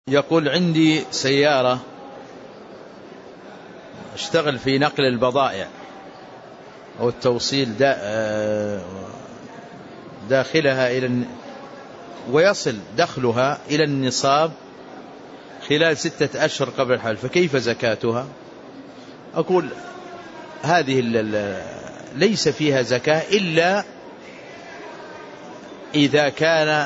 يقول: عندي سيارة اشتغل في نقل البضائع أو التوصيل داخلها ويصل دخلها إلى النصاب خلال 6 أشهر قبل الحول، فكيف زكاتها؟ أقول: هذه ليس فيها زكاة إلا إذا كان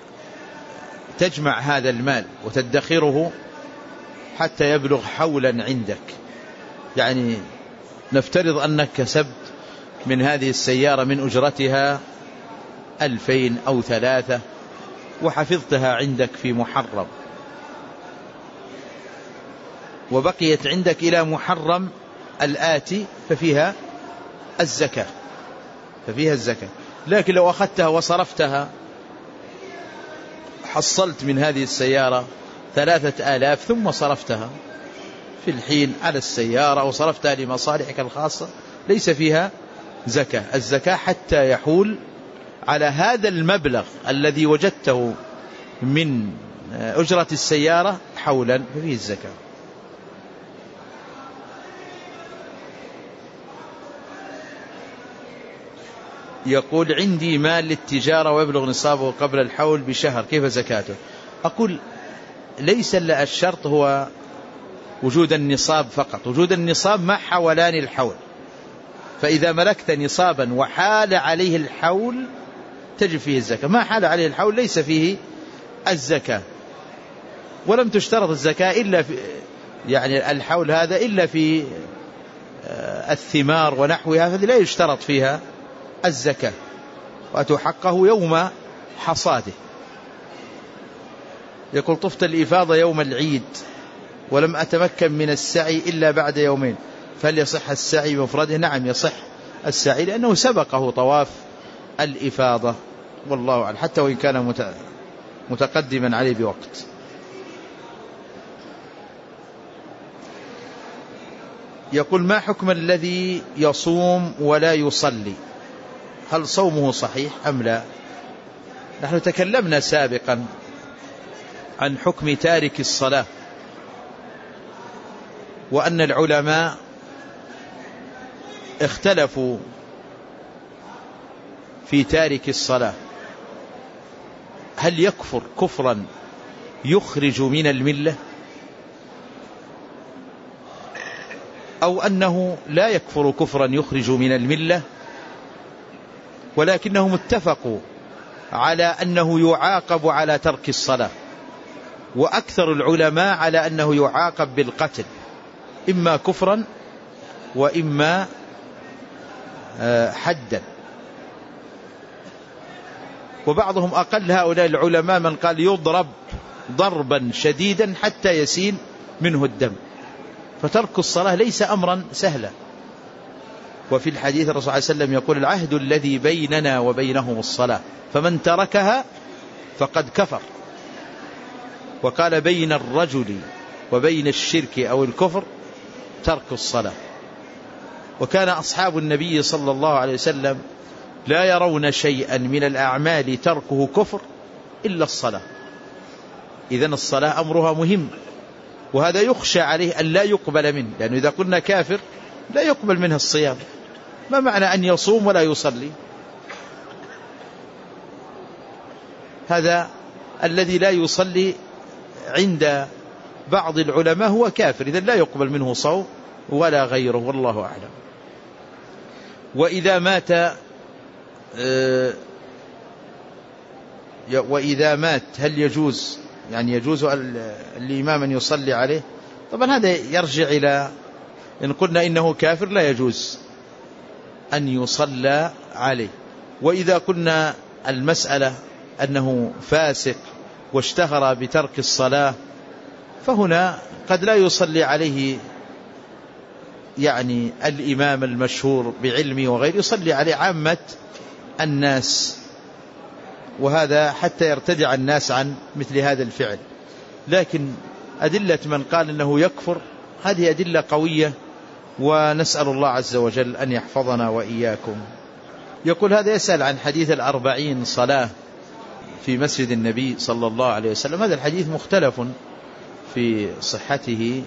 تجمع هذا المال وتدخره حتى يبلغ حولا عندك. يعني نفترض أنك كسبت من هذه السيارة من أجرتها 2000 أو 3 وحفظتها عندك في محرم، وبقيت عندك إلى محرم الآتي ففيها الزكاة. لكن لو أخذتها وصرفتها، حصلت من هذه السيارة 3000 ثم صرفتها في الحين على السيارة وصرفتها لمصالحك الخاصة، ليس فيها زكاة. الزكاة حتى يحول على هذا المبلغ الذي وجدته من أجرة السيارة حولا فيه الزكاة. يقول: عندي مال للتجارة ويبلغ نصابه قبل الحول بشهر، كيف زكاته؟ أقول: ليس الشرط هو وجود النصاب فقط، وجود النصاب مع حولان الحول. فإذا ملكت نصابا وحال عليه الحول تجب فيه الزكاة، ما حال عليه الحول ليس فيه الزكاة. ولم تشترط الزكاة إلا في الحول هذا إلا في الثمار ونحوها، فهذه لا يشترط فيها الزكاة وتحقه يوم حصاده. يقول: طفت الإفاضة يوم العيد ولم أتمكن من السعي إلا بعد يومين، فهل يصح السعي بمفرده؟ نعم يصح السعي، لأنه سبقه طواف الإفاضة، والله أعلم، حتى وإن كان متقدما عليه بوقت. يقول: ما حكم الذي يصوم ولا يصلي؟ هل صومه صحيح أم لا؟ نحن تكلمنا سابقا عن حكم تارك الصلاة، وأن العلماء اختلفوا في تارك الصلاة، هل يكفر كفرا يخرج من الملة، أو أنه لا يكفر كفرا يخرج من الملة، ولكنهم اتفقوا على أنه يعاقب على ترك الصلاة. وأكثر العلماء على أنه يعاقب بالقتل، إما كفرا وإما حدا. وبعضهم أقل هؤلاء العلماء من قال يضرب ضربا شديدا حتى يسيل منه الدم. فترك الصلاة ليس أمرا سهلا. وفي الحديث الرسول صلى الله عليه وسلم يقول: العهد الذي بيننا وبينهم الصلاة، فمن تركها فقد كفر. وقال: بين الرجل وبين الشرك أو الكفر ترك الصلاة. وكان أصحاب النبي صلى الله عليه وسلم لا يرون شيئا من الأعمال تركه كفر إلا الصلاة. إذن الصلاة أمرها مهم، وهذا يخشى عليه أن لا يقبل منه، لأنه إذا قلنا كافر لا يقبل منه الصيام. ما معنى أن يصوم ولا يصلي؟ هذا الذي لا يصلي عند بعض العلماء هو كافر، إذن لا يقبل منه صوم ولا غيره، والله أعلم. وإذا مات هل يجوز الإمام أن يصلي عليه؟ طبعا هذا يرجع إلى إن قلنا إنه كافر لا يجوز أن يصلى عليه. وإذا قلنا المسألة أنه فاسق واشتهر بترك الصلاة، فهنا قد لا يصلي عليه الإمام المشهور بعلمه وغيره، يصلي عليه عامة الناس، وهذا حتى يرتدع الناس عن مثل هذا الفعل. لكن أدلة من قال إنه يكفر هذه أدلة قوية، ونسأل الله عز وجل أن يحفظنا وإياكم. يقول: هذا يسأل عن حديث 40 صلاة في مسجد النبي صلى الله عليه وسلم. هذا الحديث مختلف في صحته،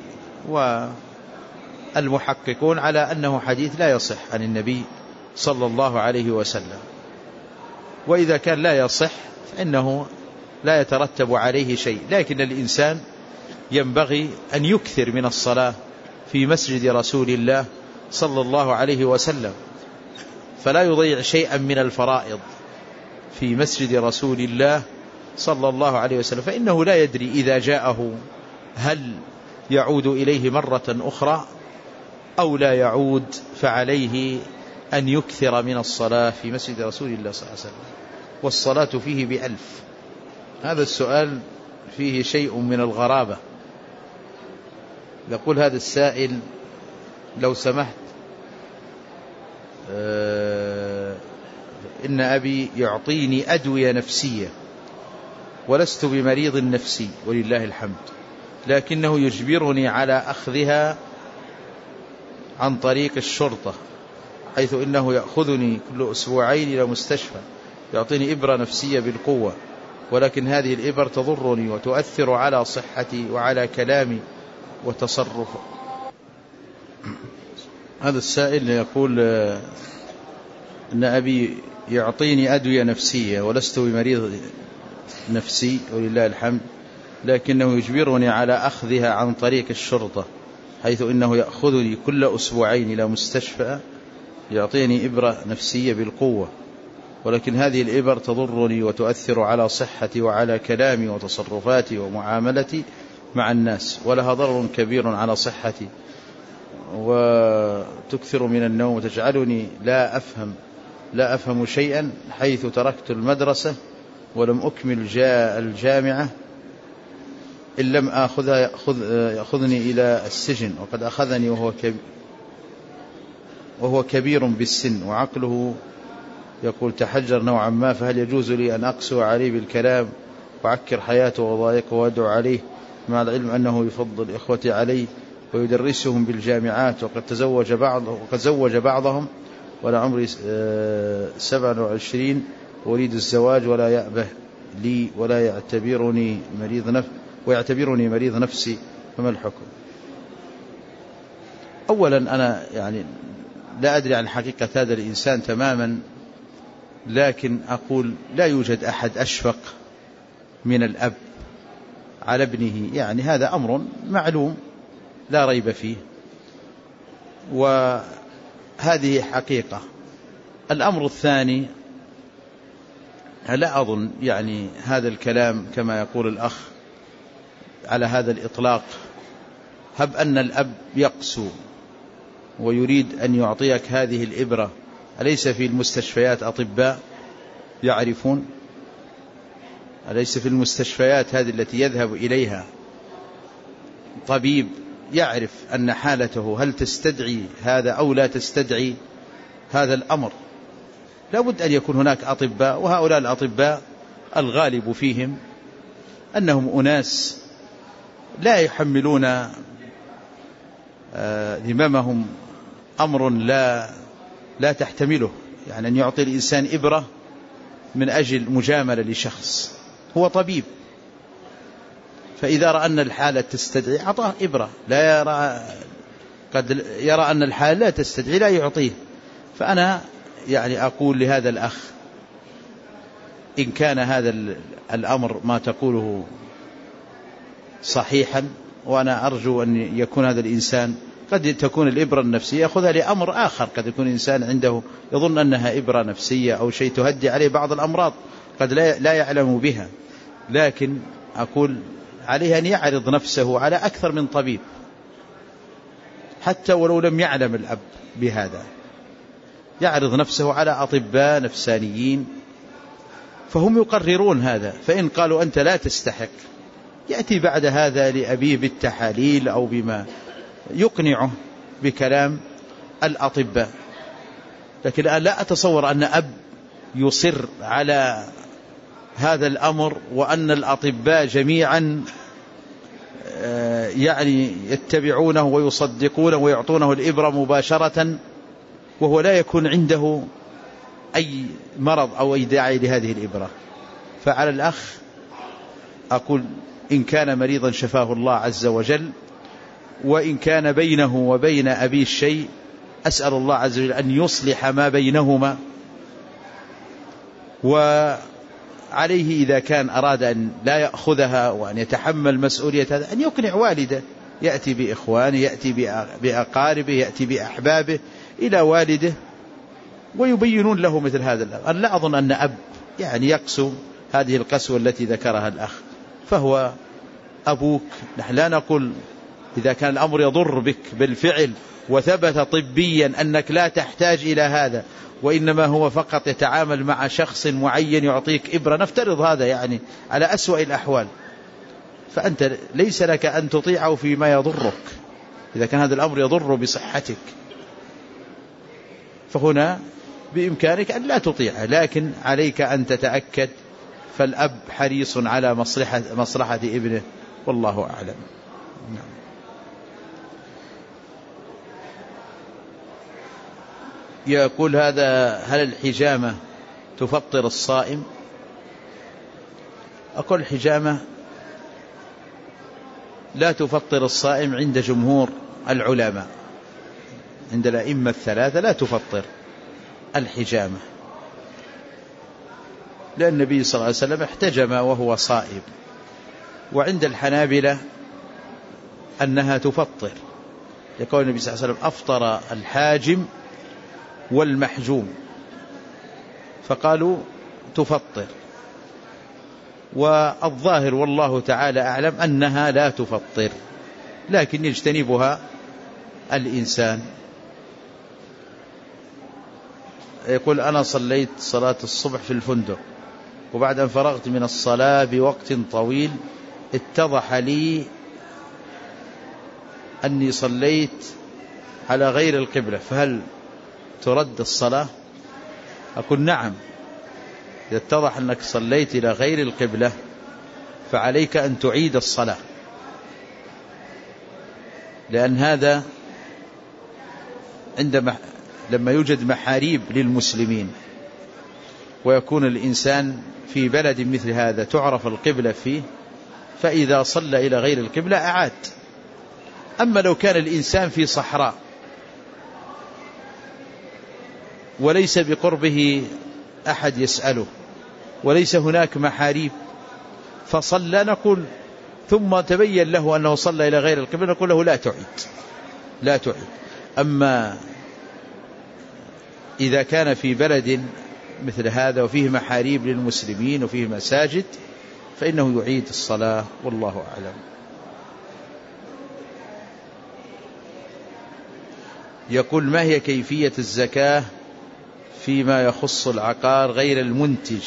والمحققون على أنه حديث لا يصح عن النبي صلى الله عليه وسلم. وإذا كان لا يصح فإنه لا يترتب عليه شيء، لكن الإنسان ينبغي أن يكثر من الصلاة في مسجد رسول الله صلى الله عليه وسلم، فلا يضيع شيئا من الفرائض في مسجد رسول الله صلى الله عليه وسلم، فإنه لا يدري إذا جاءه هل يعود إليه مرة أخرى أو لا يعود، فعليه أن يكثر من الصلاة في مسجد رسول الله صلى الله عليه وسلم. والصلاة فيه ب1000. هذا السؤال فيه شيء من الغرابة. يقول هذا السائل: لو سمحت، إن أبي يعطيني أدوية نفسية ولست بمريض نفسي ولله الحمد، لكنه يجبرني على أخذها عن طريق الشرطة، حيث إنه يأخذني كل أسبوعين إلى مستشفى يعطيني إبرة نفسية بالقوة، ولكن هذه الإبر تضرني وتؤثر على صحتي وعلى كلامي وتصرفي. هذا السائل يقول إن أبي يعطيني أدوية نفسية ولست بمريض نفسي ولله الحمد، لكنه يجبرني على أخذها عن طريق الشرطة، حيث إنه يأخذني كل أسبوعين إلى مستشفى يعطيني إبرة نفسية بالقوة، ولكن هذه الإبر تضرني وتؤثر على صحتي وعلى كلامي وتصرفاتي ومعاملتي مع الناس، ولها ضرر كبير على صحتي، وتكثر من النوم وتجعلني لا أفهم شيئا، حيث تركت المدرسة ولم أكمل الجامعة، إن لم أخذها يأخذني إلى السجن، وقد أخذني وهو كبير بالسن وعقله يقول تحجر نوعا ما، فهل يجوز لي أن أقسو عليه بالكلام وأعكر حياته وضايقه وأدعو عليه، مع العلم أنه يفضل إخوتي عليه ويدرسهم بالجامعات، وقد زوج بعضهم ولا عمري 27 وأريد الزواج ولا يأبه لي ولا ويعتبرني مريض نفسي، فما الحكم؟ أولا أنا لا أدري عن حقيقة هذا الإنسان تماما، لكن أقول لا يوجد أحد أشفق من الأب على ابنه، هذا أمر معلوم لا ريب فيه، وهذه حقيقة. الأمر الثاني، لا أظن هذا الكلام كما يقول الأخ على هذا الإطلاق. هب أن الأب يقسو ويريد أن يعطيك هذه الإبرة، أليس في المستشفيات أطباء يعرفون؟ أليس في المستشفيات هذه التي يذهب إليها طبيب يعرف أن حالته هل تستدعي هذا أو لا تستدعي هذا الأمر؟ لا بد أن يكون هناك أطباء، وهؤلاء الأطباء الغالب فيهم أنهم أناس لا يحملون ذممهم أمر لا تحتمله، أن يعطي الإنسان إبرة من أجل مجاملة لشخص، هو طبيب، فإذا رأى أن الحالة تستدعي أعطاه إبرة، قد يرى أن الحالة لا تستدعي لا يعطيه. فأنا أقول لهذا الأخ إن كان هذا الأمر ما تقوله صحيحا، وأنا أرجو أن يكون هذا الإنسان قد تكون الإبرة النفسية يأخذها لأمر آخر، قد يكون إنسان عنده يظن أنها إبرة نفسية أو شيء تهدي عليه بعض الأمراض قد لا يعلم بها، لكن أقول عليه أن يعرض نفسه على أكثر من طبيب، حتى ولو لم يعلم الأب بهذا، يعرض نفسه على أطباء نفسانيين فهم يقررون هذا، فإن قالوا أنت لا تستحق يأتي بعد هذا لأبيه بالتحاليل أو بما يقنعه بكلام الأطباء. لكن لا أتصور أن أب يصر على هذا الأمر وأن الأطباء جميعا يتبعونه ويصدقونه ويعطونه الإبرة مباشرة، وهو لا يكون عنده أي مرض أو أي داعي لهذه الإبرة. فعلى الأخ أقول إن كان مريضا شفاه الله عز وجل، وإن كان بينه وبين أبيه شيء أسأل الله عز وجل أن يصلح ما بينهما. وعليه إذا كان أراد أن لا يأخذها وأن يتحمل مسؤولية هذا أن يقنع والده، يأتي بإخوانه، يأتي بأقاربه، يأتي بأحبابه إلى والده ويبينون له مثل هذا الأمر. أنا لا أظن أن أب يعني يقسو هذه القسوة التي ذكرها الأخ، فهو أبوك. نحن لا نقول إذا كان الأمر يضر بك بالفعل وثبت طبيا أنك لا تحتاج إلى هذا، وإنما هو فقط يتعامل مع شخص معين يعطيك إبرة، نفترض هذا يعني على أسوأ الأحوال، فأنت ليس لك أن تطيعه فيما يضرك إذا كان هذا الأمر يضر بصحتك، فهنا بإمكانك أن لا تطيعه، لكن عليك أن تتأكد، فالأب حريص على مصلحة ابنه والله أعلم. يقول هذا: هل الحجامة تفطر الصائم؟ أقول الحجامة لا تفطر الصائم عند جمهور العلماء، عند الأئمة الثلاثة لا تفطر الحجامة، لأن النبي صلى الله عليه وسلم احتجم وهو صائم. وعند الحنابلة أنها تفطر، يقول النبي صلى الله عليه وسلم: أفطر الحاجم والمحجوم، فقالوا تفطر. والظاهر والله تعالى أعلم أنها لا تفطر، لكن يجتنبها الإنسان. يقول: أنا صليت صلاة الصبح في الفندق، وبعد أن فرغت من الصلاة بوقت طويل اتضح لي أني صليت على غير القبلة، فهل ترد الصلاة؟ أقول: نعم، إذا اتضح أنك صليت إلى غير القبلة فعليك أن تعيد الصلاة، لأن هذا لما يوجد محاريب للمسلمين ويكون الإنسان في بلد مثل هذا تعرف القبلة فيه، فإذا صلى إلى غير القبلة أعاد. أما لو كان الإنسان في صحراء وليس بقربه أحد يسأله وليس هناك محاريب فصلى، نقول ثم تبين له أنه صلى إلى غير القبلة، نقول له لا تعيد. أما إذا كان في بلد مثل هذا وفيه محاريب للمسلمين وفيه مساجد فإنه يعيد الصلاة والله أعلم. يقول: ما هي كيفية الزكاة فيما يخص العقار غير المنتج،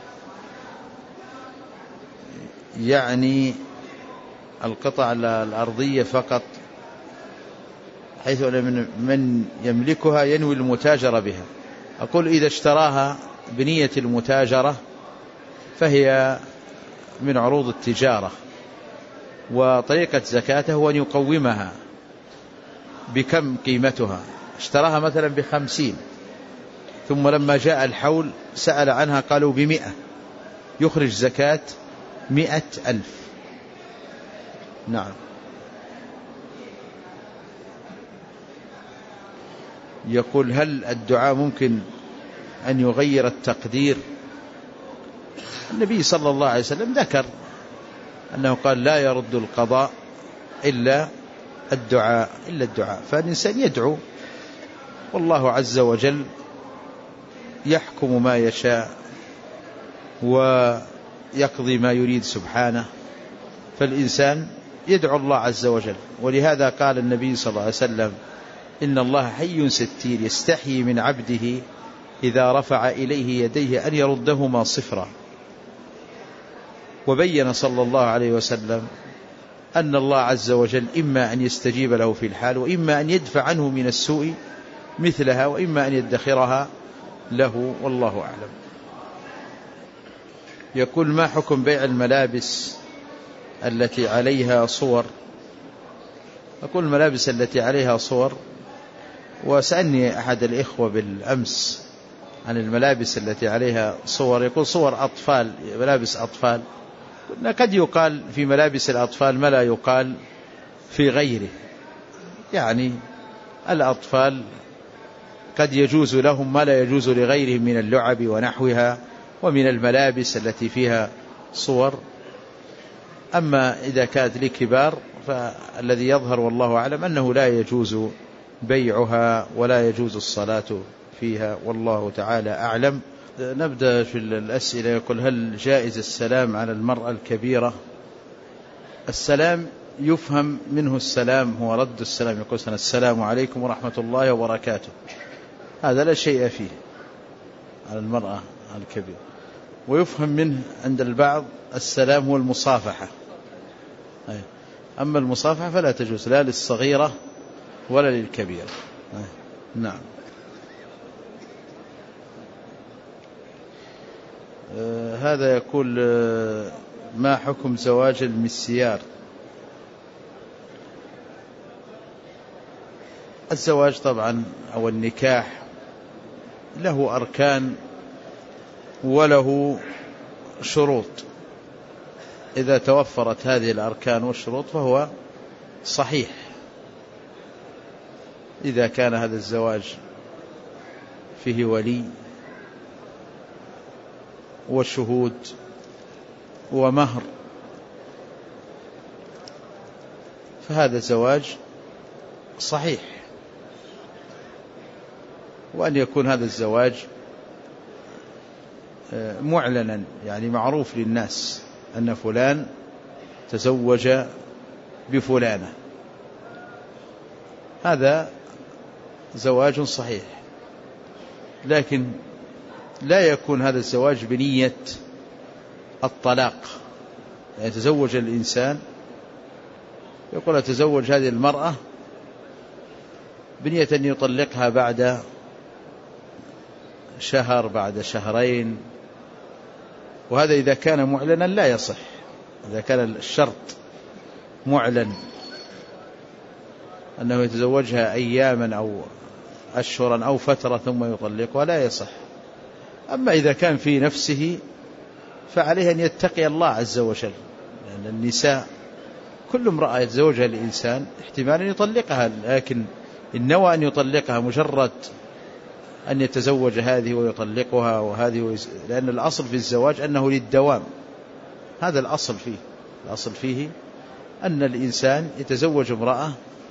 يعني القطع الأرضية فقط، حيث من يملكها ينوي المتاجرة بها؟ أقول: إذا اشتراها بنية المتاجرة فهي من عروض التجارة، وطريقة زكاته هو أن يقومها بكم قيمتها. اشتراها مثلا ب50، ثم لما جاء الحول سأل عنها قالوا ب100، يخرج زكاة 100,000. نعم. يقول: هل الدعاء ممكن أن يغير التقدير؟ النبي صلى الله عليه وسلم ذكر أنه قال: لا يرد القضاء إلا الدعاء، فالإنسان يدعو، والله عز وجل يحكم ما يشاء ويقضي ما يريد سبحانه، فالإنسان يدعو الله عز وجل. ولهذا قال النبي صلى الله عليه وسلم: إن الله حي ستير يستحيي من عبده إذا رفع إليه يديه أن يردهما صفرا. وبين صلى الله عليه وسلم أن الله عز وجل إما أن يستجيب له في الحال، وإما أن يدفع عنه من السوء مثلها، وإما أن يدخرها له، والله أعلم. يقول: ما حكم بيع الملابس التي عليها صور؟ أقول: الملابس التي عليها صور، وسألني أحد الإخوة بالأمس عن الملابس التي عليها صور، يقول: صور أطفال، ملابس أطفال، قلنا قد يقال في ملابس الأطفال ما لا يقال في غيره، يعني الأطفال قد يجوز لهم ما لا يجوز لغيرهم من اللعب ونحوها ومن الملابس التي فيها صور. أما إذا كانت لكبار فالذي يظهر والله أعلم أنه لا يجوز بيعها ولا يجوز الصلاة فيها، والله تعالى أعلم. نبدأ في الأسئلة. يقول: هل جائز السلام على المرأة الكبيرة؟ السلام يفهم منه السلام هو رد السلام، يقول: السلام عليكم ورحمة الله وبركاته، هذا لا شيء فيه على المرأة الكبيرة. ويفهم منه عند البعض السلام هو المصافحة، أما المصافحة فلا تجوز لا للصغيرة ولا للكبيرة. نعم. هذا يقول: ما حكم زواج المسيار؟ الزواج طبعا أو النكاح له أركان وله شروط، إذا توفرت هذه الأركان والشروط فهو صحيح. إذا كان هذا الزواج فيه ولي وشهود ومهر فهذا زواج صحيح. وأن يكون هذا الزواج معلنا، يعني معروف للناس أن فلان تزوج بفلانة، هذا زواج صحيح. لكن لا يكون هذا الزواج بنية الطلاق، يعني يتزوج الإنسان يقول: أتزوج هذه المرأة بنية أن يطلقها بعد شهر بعد شهرين، وهذا إذا كان معلنا لا يصح. إذا كان الشرط معلن أنه يتزوجها أياما أو أشهرا أو فترة ثم يطلقها لا يصح. أما إذا كان في نفسه فعليه أن يتقي الله عز وجل، لأن النساء كل امرأة يتزوجها الإنسان احتمال أن يطلقها، لكن إن نوى أن يطلقها مجرد أن يتزوج هذه ويطلقها وهذه لأن الأصل في الزواج أنه للدوام، هذا الأصل فيه. الأصل فيه أن الإنسان يتزوج امرأة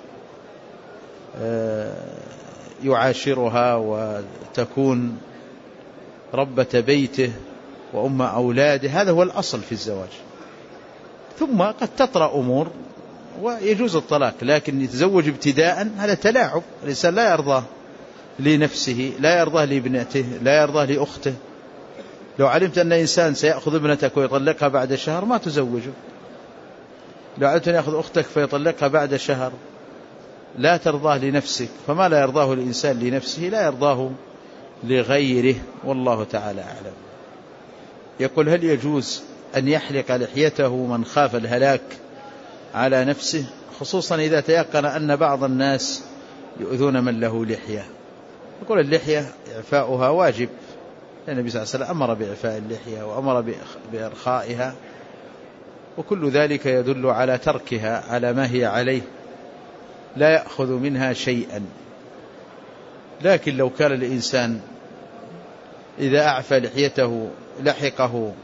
يعاشرها وتكون ربة بيته وأم أولاده، هذا هو الأصل في الزواج. ثم قد تطرأ أمور ويجوز الطلاق، لكن يتزوج ابتداء هذا تلاعب. الإنسان لا يرضى لنفسه، لا يرضى لابنته، لا يرضى لأخته. لو علمت أن إنسان سيأخذ ابنتك ويطلقها بعد شهر ما تزوجه. لو علمت أن يأخذ أختك فيطلقها بعد شهر لا ترضاه لنفسك، فما لا يرضاه الإنسان لنفسه لا يرضاه لغيره، والله تعالى أعلم. يقول: هل يجوز أن يحلق لحيته من خاف الهلاك على نفسه، خصوصا إذا تيقن أن بعض الناس يؤذون من له لحية؟ يقول: اللحية إعفاؤها واجب، لأن النبي صلى الله عليه وسلم أمر بإعفاء اللحية وأمر بإرخائها، وكل ذلك يدل على تركها على ما هي عليه، لا يأخذ منها شيئا. لكن لو كان الإنسان إذا أعفى لحيته لحقه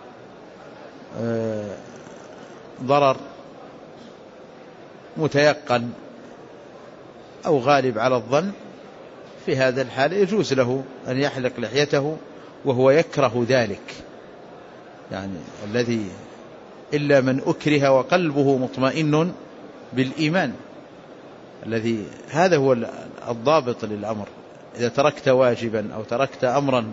ضرر متيقن أو غالب على الظن، في هذا الحال يجوز له أن يحلق لحيته وهو يكره ذلك، يعني الذي إلا من أكره وقلبه مطمئن بالإيمان، الذي هذا هو الضابط للأمر. إذا تركت واجبا أو تركت أمرا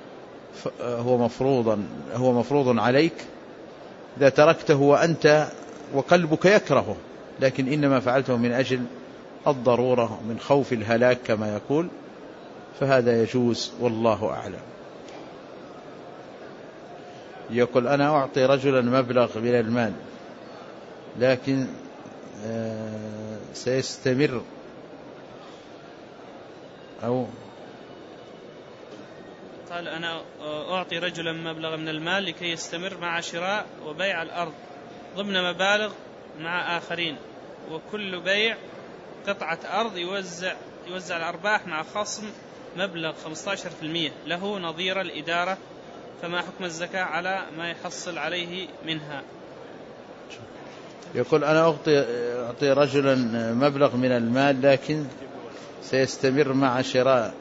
هو مفروض عليك، إذا تركته وأنت وقلبك يكرهه، لكن إنما فعلته من أجل الضرورة من خوف الهلاك كما يقول، فهذا يجوز، والله أعلم. يقول: أنا أعطي رجلا مبلغ من المال لكن سيستمر أو قال أنا أعطي رجلا مبلغ من المال لكي يستمر مع شراء وبيع الأرض ضمن مبالغ مع آخرين، وكل بيع قطعة أرض يوزع الأرباح مع خصم مبلغ 15% له نظير الإدارة، فما حكم الزكاة على ما يحصل عليه منها؟ يقول أنا أعطي رجلا مبلغ من المال لكن سيستمر مع شراء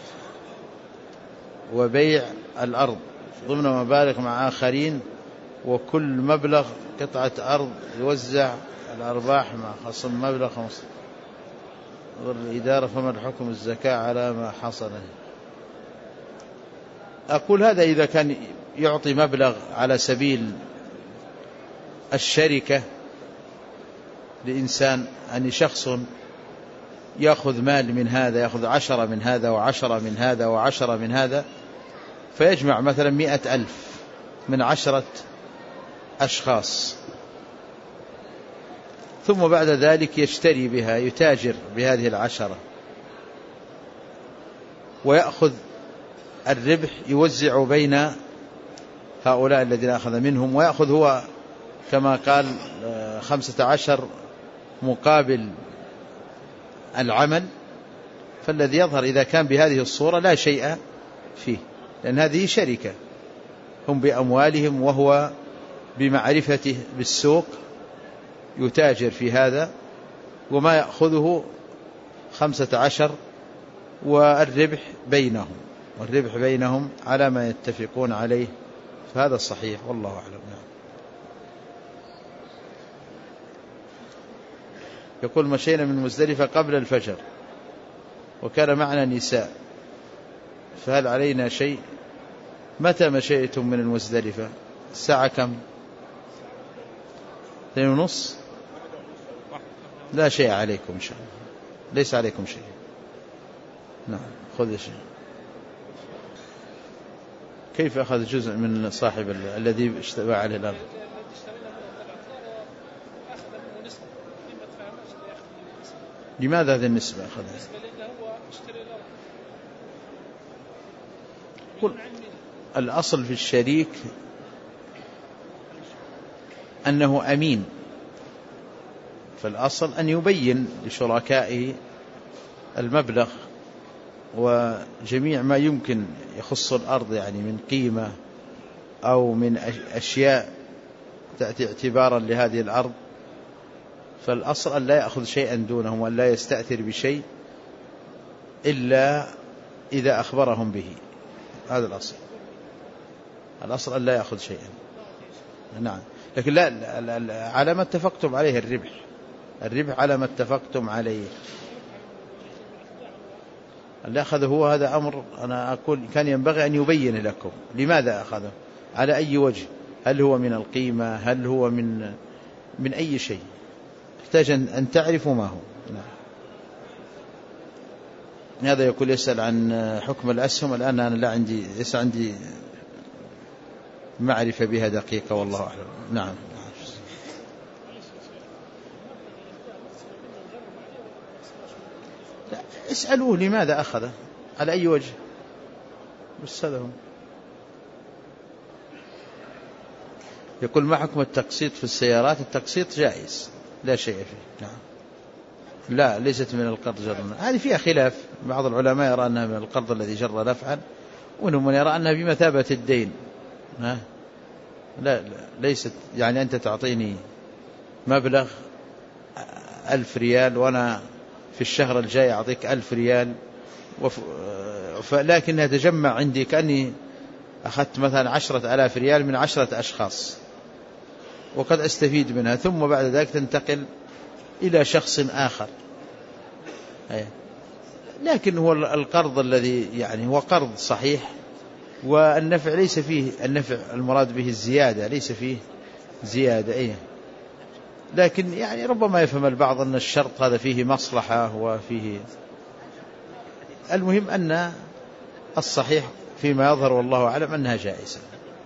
وبيع الأرض ضمن مبالغ مع آخرين، وكل مبلغ قطعة أرض يوزع الأرباح مع خصم مبلغ 15 الإدارة، فما الحكم الزكاة على ما حصل؟ أقول هذا إذا كان يعطي مبلغ على سبيل الشركة لإنسان، أن شخص يأخذ مال من هذا، يأخذ 10 من هذا و10 من هذا و10 من هذا، فيجمع مثلا 100,000 من 10 أشخاص، ثم بعد ذلك يشتري بها، يتاجر بهذه 10 ويأخذ الربح يوزع بين هؤلاء الذين أخذ منهم، ويأخذ هو كما قال 15 مقابل العمل. فالذي يظهر إذا كان بهذه الصورة لا شيء فيه، لأن هذه شركة، هم بأموالهم وهو بمعرفته بالسوق يتاجر في هذا، وما يأخذه 15 والربح بينهم على ما يتفقون عليه، فهذا الصحيح والله أعلم. يقول مشينا من مزدلفة قبل الفجر وكان معنا نساء، فهل علينا شيء؟ متى مشيتم من المزدلفة؟ الساعة كم؟ 2:30؟ لا شيء عليكم إن شاء الله، ليس عليكم شيء. نعم خذ شيء. كيف أخذ جزء من صاحب الذي اشتبع عليه الأرض؟ لماذا هذه النسبة أخذها؟ الأصل في الشريك أنه أمين، فالأصل أن يبين لشركائه المبلغ وجميع ما يمكن يخص الأرض، يعني من قيمة أو من أشياء تأتي اعتبارا لهذه الأرض، فالأصل أن لا يأخذ شيئا دونهم وأن لا يستأثر بشيء إلا إذا أخبرهم به، هذا الأصل أن لا يأخذ شيئا. نعم، لكن لا على ما اتفقتم عليه، الربح على ما اتفقتم عليه. اللي أخذه هو هذا أمر أنا أقول كان ينبغي أن يبين لكم لماذا أخذه، على أي وجه، هل هو من القيمة، هل هو من أي شيء، يحتاج أن تعرفوا ما هو. هذا يقول يسأل عن حكم الأسهم. الآن أنا ليس عندي معرفة بها دقيقة والله أعلم. نعم اسألوه لماذا أخذه، على أي وجه، بس هذا هو. يقول ما حكم التقسيط في السيارات؟ التقسيط جائز لا شيء فيه. نعم، لا ليست من القرض جرا، هذه فيها خلاف، بعض العلماء يرى أنها من القرض الذي جر نفعا، ومنهم من يرى أنها بمثابة الدين. لا ليست، يعني أنت تعطيني مبلغ 1000 ريال وأنا في الشهر الجاي أعطيك 1000 ريال، لكنها تجمع عندي كأني أخذت مثلا 10,000 ريال من 10 أشخاص، وقد أستفيد منها، ثم بعد ذلك تنتقل إلى شخص آخر. لكن هو القرض الذي يعني هو قرض صحيح، والنفع ليس فيه النفع المراد به الزيادة، ليس فيه زيادة. لكن يعني ربما يفهم البعض أن الشرط هذا فيه مصلحة وفيه، المهم أن الصحيح فيما يظهر والله أعلم أنها جائزة.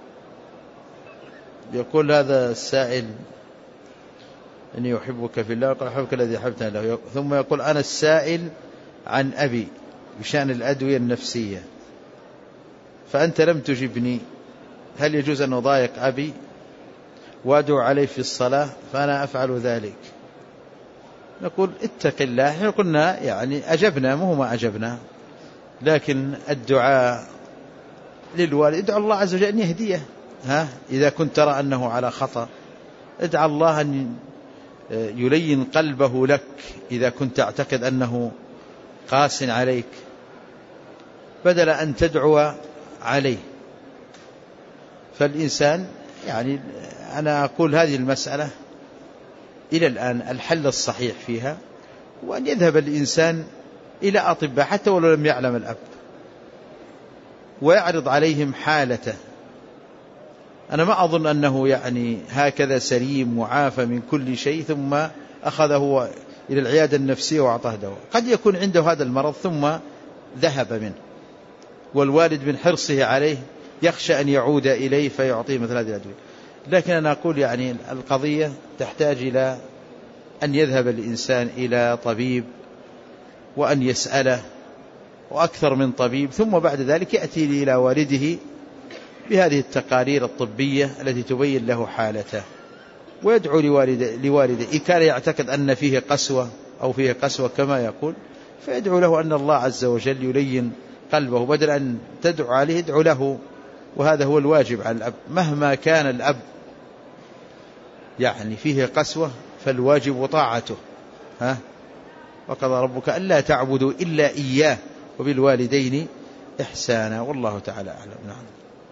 يقول هذا السائل إني أحبك في الله وقال أحبك الذي أحببتني له، ثم يقول أنا السائل عن أبي بشأن الأدوية النفسية، فأنت لم تجبني، هل يجوز أن أضايق أبي وأدعو عليه في الصلاة فأنا أفعل ذلك؟ نقول اتق الله. احنا قلنا يعني أجبنا، مو ما أجبنا، لكن الدعاء للوالد ادعو الله عز وجل أن يهديه. إذا كنت ترى أنه على خطأ ادعو الله أن يلين قلبه لك، إذا كنت تعتقد أنه قاس عليك، بدل أن تدعو عليه. فالإنسان يعني أنا أقول هذه المسألة إلى الآن الحل الصحيح فيها وأن يذهب الإنسان إلى أطباء حتى ولو لم يعلم الأب ويعرض عليهم حالته. أنا ما أظن أنه يعني هكذا سليم معافى من كل شيء ثم أخذه إلى العيادة النفسية وأعطاه دواء. قد يكون عنده هذا المرض ثم ذهب منه، والوالد من حرصه عليه يخشى أن يعود إليه فيعطيه مثل هذه الأدوية. لكن أنا أقول يعني القضية تحتاج إلى أن يذهب الإنسان إلى طبيب وأن يسأله، وأكثر من طبيب، ثم بعد ذلك يأتي إلى والده بهذه التقارير الطبية التي تبين له حالته، ويدعو لوالده إن كان يعتقد أن فيه قسوة أو فيه قسوة كما يقول، فيدعو له أن الله عز وجل يلين قلبه، بدل أن تدعو عليه ادعو له. وهذا هو الواجب على الأب، مهما كان الأب يعني فيه قسوة فالواجب طاعته. وقضى ربك ألا تعبدوا إلا إياه وبالوالدين إحسانا، والله تعالى أعلم. نعم.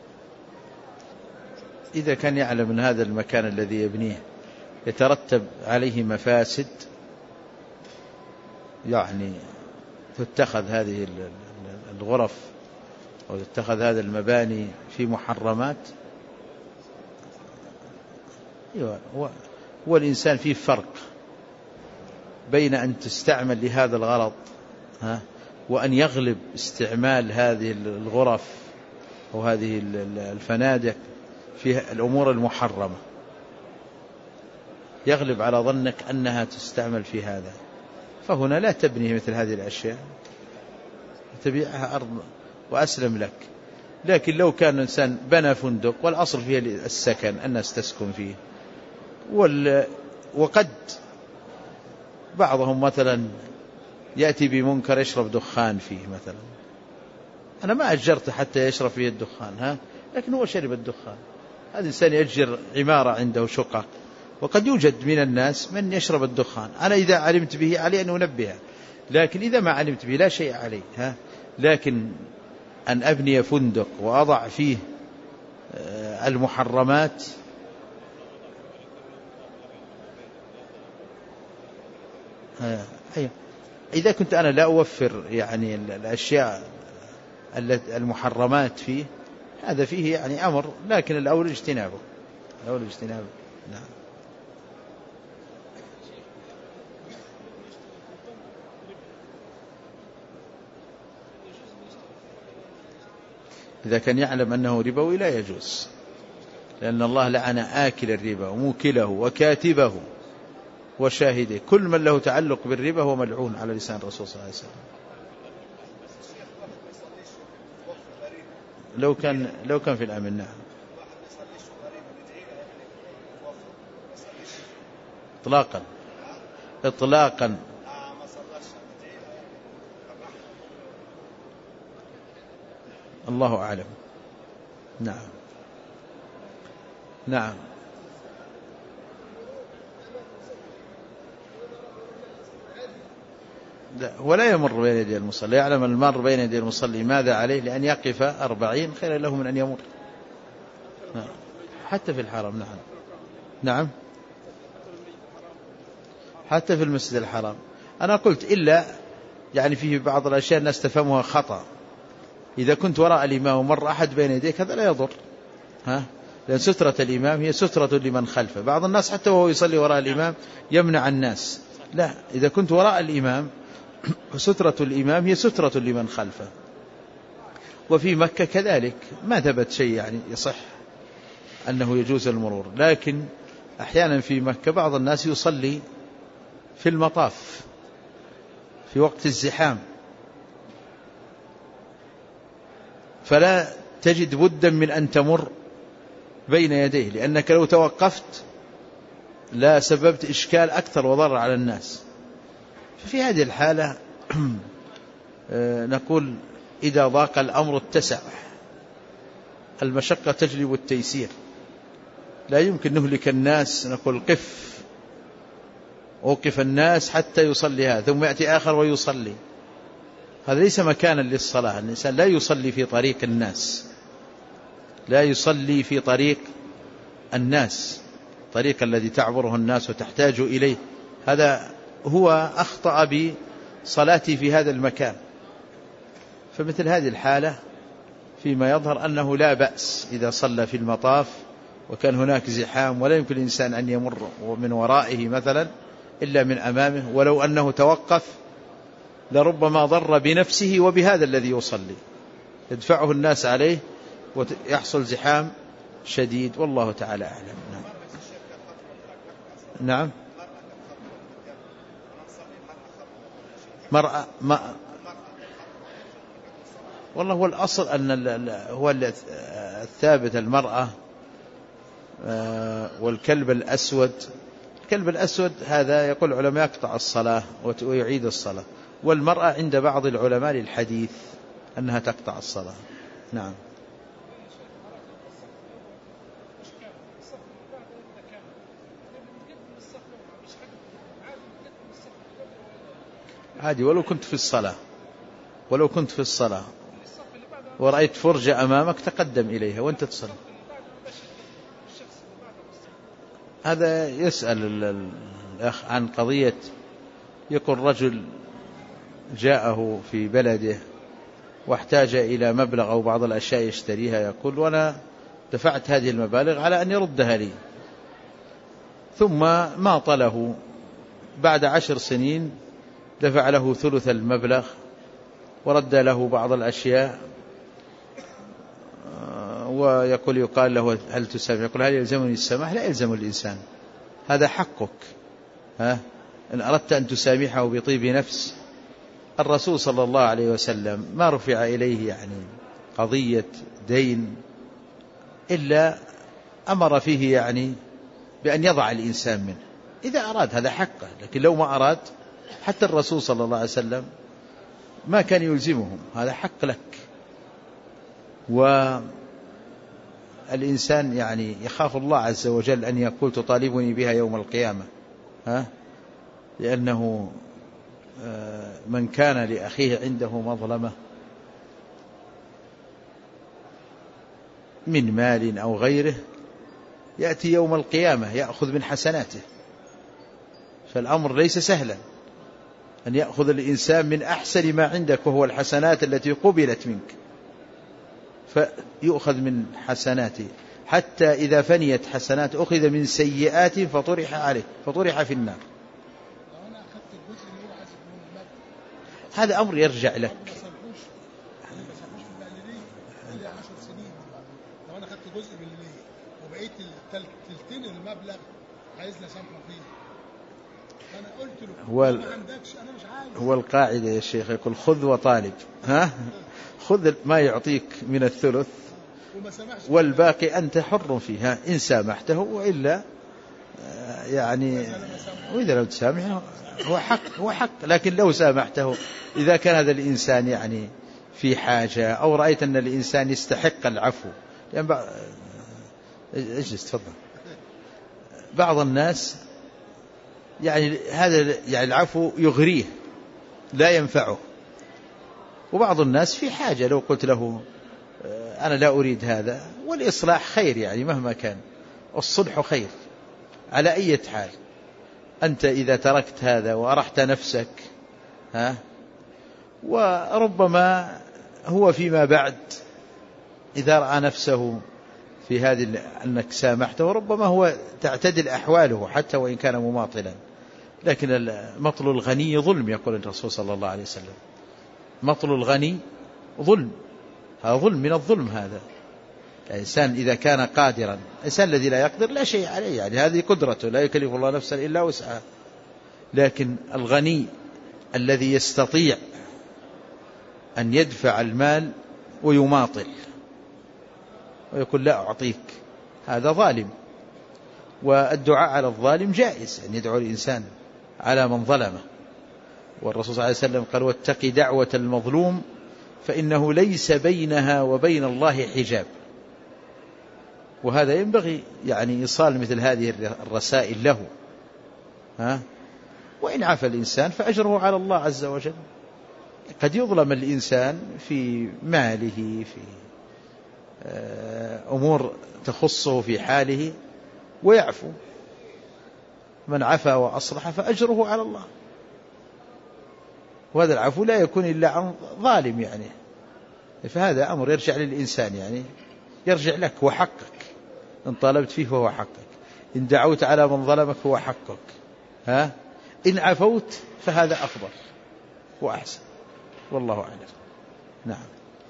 إذا كان يعلم أن هذا المكان الذي يبنيه يترتب عليه مفاسد، يعني تتخذ هذه الغرف أو تتخذ هذا المباني في محرمات، هو الإنسان فيه فرق بين أن تستعمل لهذا الغرض وأن يغلب استعمال هذه الغرف أو هذه الفنادق في الأمور المحرمة، يغلب على ظنك أنها تستعمل في هذا، فهنا لا تبني مثل هذه الأشياء، تبيعها أرض وأسلم لك. لكن لو كان الإنسان بنى فندق والأصل فيه السكن الناس تسكن فيه، وقد بعضهم مثلا يأتي بمنكر يشرب دخان فيه مثلا، أنا ما أجرت حتى يشرب فيه الدخان لكن هو شرب الدخان. هذا الإنسان يأجر عمارة عنده شقق، وقد يوجد من الناس من يشرب الدخان، أنا إذا علمت به علي أن أنبهه، لكن إذا ما علمت به لا شيء عليه. لكن أن أبني فندق وأضع فيه المحرمات إذا كنت أنا لا أوفر يعني الأشياء المحرمات فيه، هذا فيه يعني أمر، لكن الأول اجتنابه. نعم. إذا كان يعلم أنه ربوي لا يجوز، لأن الله لعن آكل الربا وموكله وكاتبه وشاهده، كل من له تعلق بالربا هو ملعون على لسان الرسول صلى الله عليه وسلم. لو كان في الأمن. نعم. إطلاقا. الله أعلم. نعم. ولا يمر بين يدي المصلي، يعلم المر بين يدي المصلي ماذا عليه، لأن يقف 40 خير له من أن يمر. حتى في الحرم. نعم. حتى في المسجد الحرام. أنا قلت إلا يعني فيه بعض الأشياء الناس تفهمها خطأ، إذا كنت وراء الإمام ومر أحد بين يديك هذا لا يضر، لأن سترة الإمام هي سترة لمن خلفه. بعض الناس حتى وهو يصلي وراء الإمام يمنع الناس، لا، إذا كنت وراء الإمام سترة الإمام هي سترة لمن خلفه. وفي مكة كذلك ما ثبت شيء يعني يصح أنه يجوز المرور، لكن أحيانا في مكة بعض الناس يصلي في المطاف في وقت الزحام، فلا تجد بدا من أن تمر بين يديه، لأنك لو توقفت لا سببت إشكال أكثر وضرر على الناس. ففي هذه الحالة نقول إذا ضاق الأمر اتسع، المشقة تجلب التيسير. لا يمكن نهلك الناس، نقول قف، أوقف الناس حتى يصلي هذا ثم يأتي آخر ويصلي، هذا ليس مكانا للصلاة. الإنسان لا يصلي في طريق الناس، لا يصلي في طريق الناس، طريق الذي تعبره الناس وتحتاج إليه، هذا هو أخطأ بصلاتي في هذا المكان. فمثل هذه الحالة فيما يظهر أنه لا بأس إذا صلى في المطاف وكان هناك زحام ولا يمكن الإنسان أن يمر من ورائه مثلا إلا من أمامه، ولو أنه توقف لربما ضر بنفسه وبهذا الذي يصلي، يدفعه الناس عليه ويحصل زحام شديد، والله تعالى أعلم. نعم. مرأة والله هو الأصل أن هو الثابت المرأة والكلب الأسود. الكلب الأسود هذا يقول العلماء يقطع الصلاة ويعيد الصلاة، والمرأة عند بعض العلماء للحديث أنها تقطع الصلاة. نعم. عادي، ولو كنت في الصلاة ورأيت فرجة أمامك تقدم إليها وأنت تصلي. هذا يسأل الأخ عن قضية، يقول رجل جاءه في بلده واحتاج إلى مبلغ أو بعض الأشياء يشتريها، يقول وأنا دفعت هذه المبالغ على أن يردها لي، ثم ما طله بعد 10 سنين دفع له ثلث المبلغ ورد له بعض الأشياء، ويقول يقال له هل تسامح؟ يقول هل يلزمني السماح؟ لا يلزم الإنسان، هذا حقك، إن أردت أن تسامحه بطيب نفس. الرسول صلى الله عليه وسلم ما رفع إليه قضية دين إلا أمر فيه بأن يضع الإنسان منه إذا أراد، هذا حقه، لكن لو ما أراد حتى الرسول صلى الله عليه وسلم ما كان يلزمهم، هذا حق لك. والإنسان يخاف الله عز وجل أن يقول تطالبني بها يوم القيامة، لأنه من كان لأخيه عنده مظلمة من مال أو غيره يأتي يوم القيامة يأخذ من حسناته، فالأمر ليس سهلا أن يأخذ الإنسان من أحسن ما عندك وهو الحسنات التي قبلت منك، فيؤخذ من حسناته حتى إذا فنيت حسنات أخذ من سيئات فطرح عليه فطرح في النار. هذا أمر يرجع لك. لو أنا أخذت جزء من المية وبقيت تلتين المبلغ عايز لسامحه فيه، أنا قلت له ما عندكش، أنا مش عايز. هو القاعدة يا شيخ يقول خذ وطالب، خذ ما يعطيك من الثلث والباقي أنت حر فيها إن سامحته، وإلا وإذا لو تسامحه هو حق، لكن لو سامحته إذا كان هذا الإنسان في حاجة أو رأيت أن الإنسان يستحق العفو، اجلس تفضل. بعض الناس هذا العفو يغريه لا ينفعه، وبعض الناس في حاجة لو قلت له أنا لا أريد هذا، والإصلاح خير مهما كان، الصلح خير على أي حال. أنت إذا تركت هذا وأرحت نفسك وربما هو فيما بعد إذا رأى نفسه في هذه أنك سامحته ربما هو تعتدل أحواله حتى وإن كان مماطلا، لكن مطل الغني ظلم، يقول الرسول صلى الله عليه وسلم مطل الغني ظلم، هذا ظلم من الظلم. هذا الإنسان إذا كان قادرا، الإنسان الذي لا يقدر لا شيء عليه، هذه قدرته لا يكلف الله نفسا إلا وسعها، لكن الغني الذي يستطيع أن يدفع المال ويماطل ويقول لا أعطيك، هذا ظالم. والدعاء على الظالم جائز، أن يدعو الإنسان على من ظلمه. والرسول صلى الله عليه وسلم قال: واتق دعوة المظلوم فإنه ليس بينها وبين الله حجاب. وهذا ينبغي يعني إيصال مثل هذه الرسائل له. وإن عفى الإنسان فأجره على الله عز وجل. قد يظلم الإنسان في ماله، في أمور تخصه في حاله، ويعفو. من عفا وأصلح فأجره على الله. وهذا العفو لا يكون إلا عن ظالم يعني. فهذا أمر يرجع للإنسان، يعني يرجع لك، هو حقك. إن طالبت فيه فهو حقك، إن دعوت على من ظلمك فهو حقك. إن عفوت فهذا أفضل وأحسن، والله أعلم. نعم.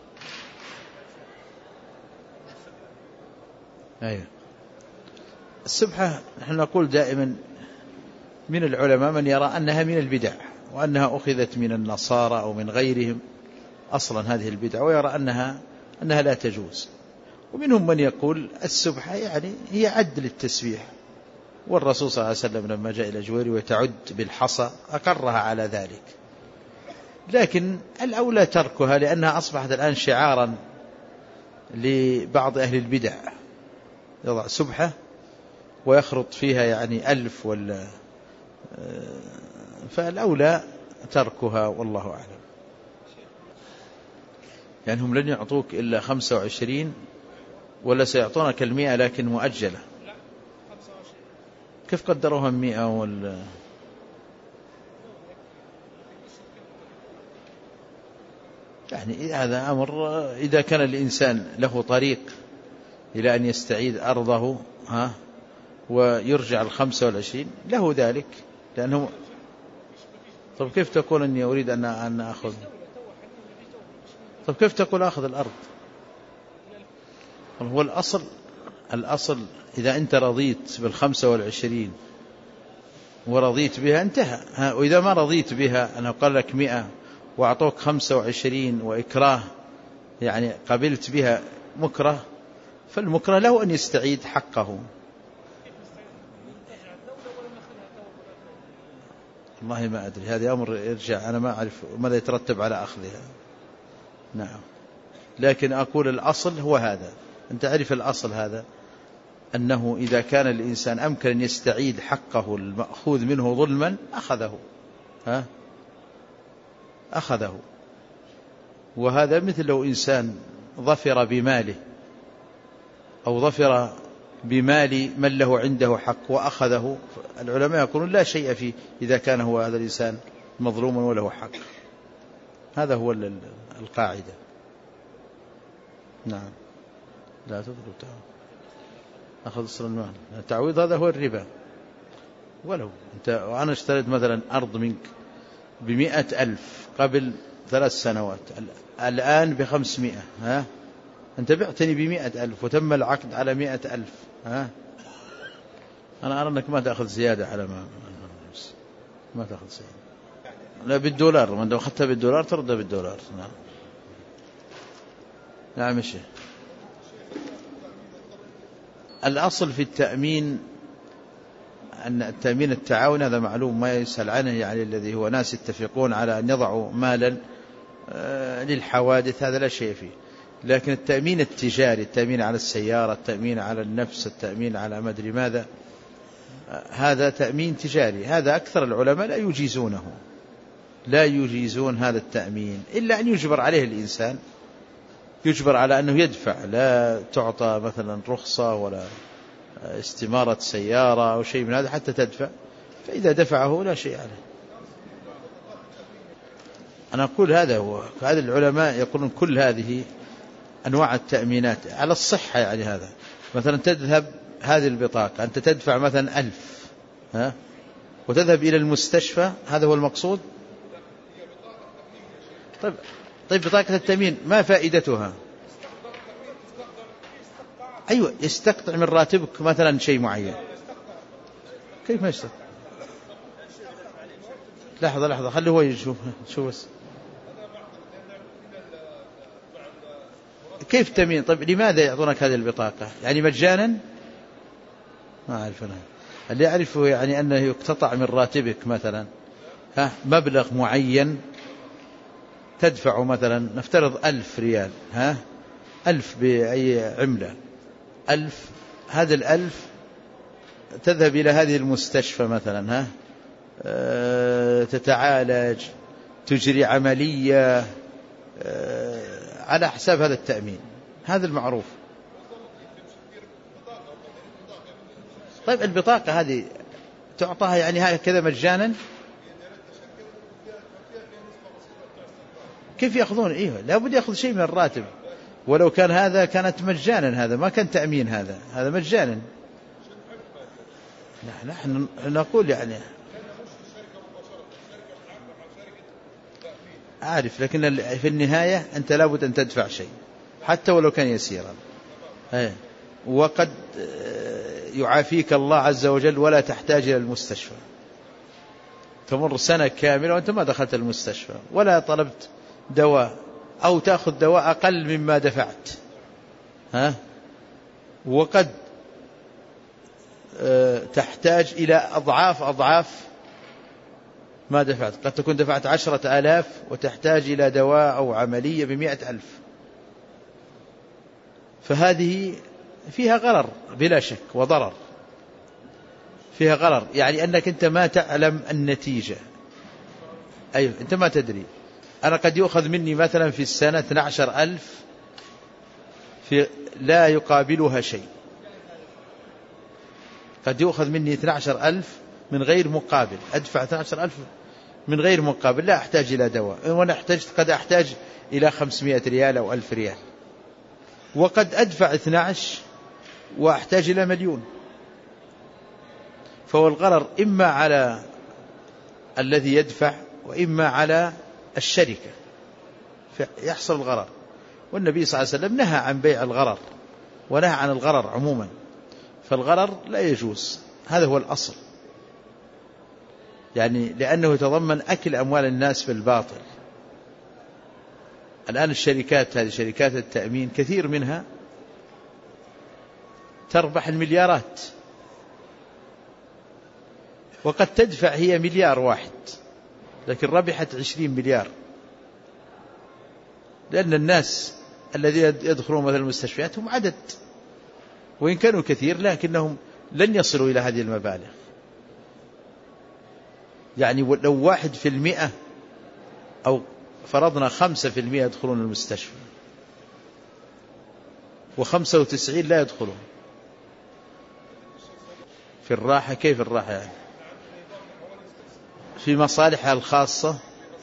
أيوة. السبحة نحن نقول دائما من العلماء من يرى أنها من البدع، وأنها أخذت من النصارى أو من غيرهم أصلا هذه البدع، ويرى أنها لا تجوز. ومنهم من يقول السبحة يعني هي عد للتسبيح، والرسول صلى الله عليه وسلم لما جاء إلى جويرية وتعد بالحصى أقرها على ذلك. لكن الأولى تركها، لأنها أصبحت الآن شعارا لبعض أهل البدع، يضع سبحة ويخرط فيها يعني 1000 ولا، فالأولى تركها والله أعلم. يعني هم لن يعطوك إلا 25 ولا سيعطونك 100 لكن مؤجلة؟ كيف قدروها 100 ولا؟ يعني هذا أمر إذا كان الإنسان له طريق إلى أن يستعيد أرضه ويرجع 25 له ذلك، لأنه طب كيف تقول أني أريد أن أخذ؟ طب كيف تقول أخذ الأرض؟ هو الأصل إذا أنت رضيت بال25 ورضيت بها انتهى. وإذا ما رضيت بها، أنا قال لك 100 وأعطوك 25 وإكراه، يعني قبلت بها مكره، فالمكره له أن يستعيد حقه. والله ما أدري، هذا أمر يرجع، أنا ما أعرف ماذا يترتب على أخذها. نعم. لكن أقول الأصل هو هذا، أنت تعرف الأصل هذا، أنه إذا كان الإنسان أمكن أن يستعيد حقه المأخوذ منه ظلما أخذه. وهذا مثل لو إنسان ظفر بماله أو ظفر بمال من له عنده حق وأخذه، العلماء يقولون لا شيء فيه إذا كان هو هذا الإنسان مظلوما وله حق. هذا هو القاعدة. نعم. لا تضرب تعويض، أخذ أصل المال. التعويض هذا هو الربا. ولو وأنا اشتريت مثلا أرض منك ب100,000 قبل 3 سنوات، الآن ب500، أنت بعتني ب100,000 وتم العقد على 100,000، أنا أرى أنك ما تأخذ زيادة على ما تأخذ زيادة. لا بالدولار، من لو أخذتها بالدولار ترد بالدولار. نعم. نعم. الشيء الأصل في التأمين أن التأمين التعاون هذا معلوم، ما يسأل عنه يعني الذي هو ناس يتفقون على أن يضعوا مالا للحوادث، هذا لا شيء فيه. لكن التأمين التجاري، التأمين على السيارة، التأمين على النفس، التأمين على ما أدري ماذا، هذا تأمين تجاري، هذا أكثر العلماء لا يجيزونه، لا يجيزون هذا التأمين إلا أن يجبر عليه الإنسان، يجبر على أنه يدفع، لا تعطى مثلا رخصة ولا استمارة سيارة أو شيء من هذا حتى تدفع، فإذا دفعه لا شيء عليه. أنا أقول هذا هو، هذا العلماء يقولون كل هذه أنواع التأمينات على الصحة، يعني هذا مثلا تذهب هذه البطاقة أنت تدفع مثلا 1000 وتذهب إلى المستشفى، هذا هو المقصود. طيب بطاقة التأمين ما فائدتها؟ أيوة، يستقطع من راتبك مثلا شيء معين. كيف ما يستقطع؟ لحظة خليه هو يشوف بس. كيف تأمين؟ طيب لماذا يعطونك هذه البطاقة؟ يعني مجانا؟ ما أعرف أنا. اللي يعرفه يعني أنه يقتطع من راتبك مثلا مبلغ معين تدفعه، مثلا نفترض 1000 ريال، 1000 بأي عملة، 1000، هذا 1000 تذهب إلى هذه المستشفى مثلا، تتعالج، تجري عملية على حساب هذا التأمين، هذا المعروف. طيب البطاقة هذه تعطاها يعني هكذا مجانا؟ كيف يأخذون؟ لابد يأخذ شيء من الراتب، ولو كان هذا كانت مجانا، هذا ما كان تأمين، هذا مجانا. نحن نقول يعني أعرف، لكن في النهاية أنت لابد أن تدفع شيء حتى ولو كان يسيرا. وقد يعافيك الله عز وجل ولا تحتاج إلى المستشفى، تمر سنة كاملة وأنت ما دخلت المستشفى ولا طلبت دواء، أو تأخذ دواء أقل مما دفعت، وقد تحتاج إلى أضعاف ما دفعت، قد تكون دفعت 10,000 وتحتاج إلى دواء أو عملية ب100,000. فهذه فيها غرر بلا شك وضرر، فيها غرر، يعني أنك أنت ما تعلم النتيجة. أيوة، أنت ما تدري. أنا قد يؤخذ مني مثلا في السنة 12,000 لا يقابلها شيء، قد يؤخذ مني 12,000 من غير مقابل، أدفع 12,000 من غير مقابل، لا أحتاج إلى دواء، وأنا قد أحتاج إلى 500 ريال أو 1000 ريال، وقد أدفع 12 وأحتاج إلى 1,000,000. فهو الغرر إما على الذي يدفع وإما على الشركة، فيحصل الغرر. والنبي صلى الله عليه وسلم نهى عن بيع الغرر ونهى عن الغرر عموما، فالغرر لا يجوز، هذا هو الأصل، يعني لأنه يتضمن أكل أموال الناس بالباطل. الآن الشركات هذه، شركات التأمين، كثير منها تربح المليارات، وقد تدفع هي 1 مليار واحد لكن ربحت 20 مليار، لأن الناس الذين يدخلون مثل المستشفيات هم عدد، وإن كانوا كثير لكنهم لن يصلوا إلى هذه المبالغ. يعني لو 1% أو فرضنا 5% يدخلون المستشفى و95 لا يدخلون في الراحة، كيف الراحة يعني؟ في مصالحها الخاصة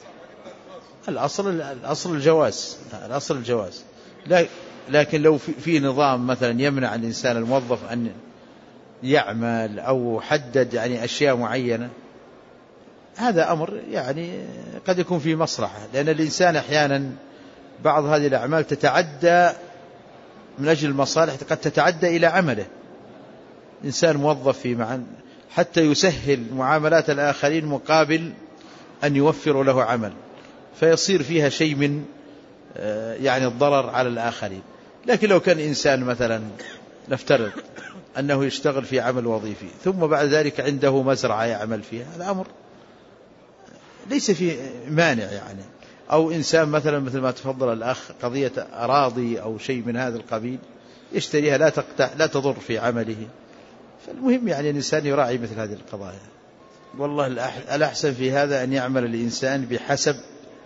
الأصل الجواز، الأصل الجواز. لكن لو في نظام مثلا يمنع الإنسان الموظف أن يعمل أو حدد يعني أشياء معينة، هذا أمر يعني قد يكون فيه مصلحة، لأن الإنسان أحيانا بعض هذه الأعمال تتعدى من أجل المصالح، قد تتعدى إلى عمله. إنسان موظف في معا حتى يسهل معاملات الآخرين مقابل أن يوفر له عمل، فيصير فيها شيء من يعني الضرر على الآخرين. لكن لو كان إنسان مثلا نفترض أنه يشتغل في عمل وظيفي ثم بعد ذلك عنده مزرعة يعمل فيها، هذا أمر ليس فيه مانع يعني. أو إنسان مثلا مثل ما تفضل الأخ، قضية أراضي أو شيء من هذا القبيل يشتريها لا تضر في عمله. فالمهم يعني الإنسان يراعي مثل هذه القضايا. والله الأحسن في هذا أن يعمل الإنسان بحسب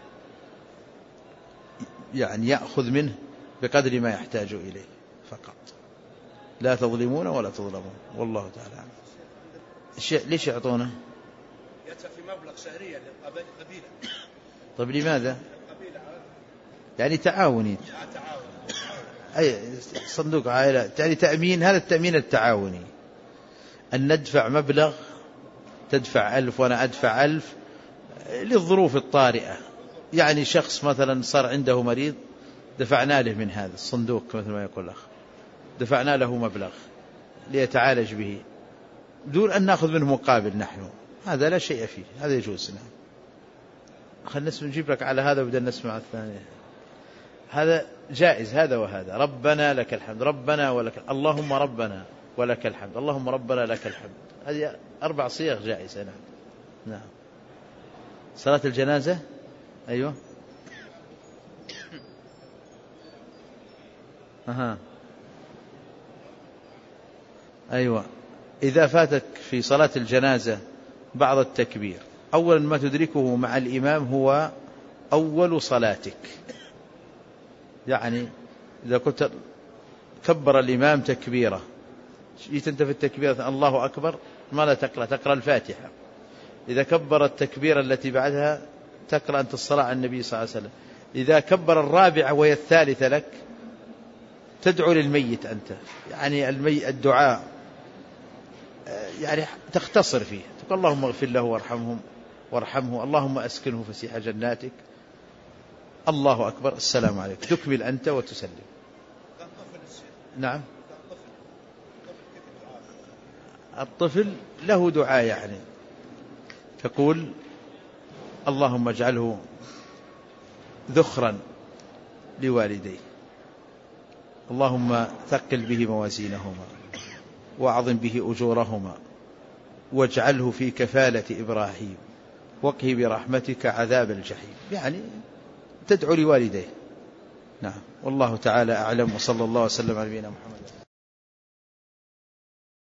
يعني يأخذ منه بقدر ما يحتاج إليه فقط، لا تظلمون ولا تظلمون، والله تعالى عنه. ليش يعطونه؟ يدفع في مبلغ شهريا للقبيلة. طيب لماذا؟ يعني تعاوني، أي صندوق عائلة، يعني تأمين، هذا التأمين التعاوني، أن ندفع مبلغ، تدفع 1000 وأنا أدفع 1000 للظروف الطارئة. يعني شخص مثلا صار عنده مريض، دفعنا له من هذا الصندوق مثل ما يقول الأخ، دفعنا له مبلغ ليتعالج به دون أن نأخذ منه مقابل نحن، هذا لا شيء فيه، هذا يجوز. خلنا نجيب لك على هذا وبدأ نسمع الثانية. هذا جائز، هذا وهذا. ربنا لك الحمد، ربنا ولك، اللهم ربنا ولك الحمد، اللهم ربنا لك الحمد. هذه 4 صيغ جائزة. نعم. نعم. صلاة الجنازة. أيوة. أيوة. إذا فاتك في صلاة الجنازة بعض التكبير، أولا ما تدركه مع الإمام هو أول صلاتك. يعني إذا كنت كبر الإمام تكبيرة، جيت أنت في التكبيرة الله أكبر، ما لا تقرأ الفاتحة. إذا كبر التكبيرة التي بعدها تقرأ أنت الصلاة على النبي صلى الله عليه وسلم. إذا كبر الرابعة وهي الثالثة لك تدعو للميت أنت، يعني الدعاء يعني تختصر فيه، تقول اللهم اغفر له وارحمه، اللهم أسكنه فسيح جناتك، الله أكبر، السلام عليكم، تكمل أنت وتسلم. نعم. الطفل له دعاء، يعني تقول اللهم اجعله ذخرا لوالديه، اللهم ثقل به موازينهما وأعظم به أجورهما واجعله في كفالة إبراهيم وقه برحمتك عذاب الجحيم، يعني تدعو لوالديه. نعم. والله تعالى أعلم، وصلى الله وسلم على نبينا محمد.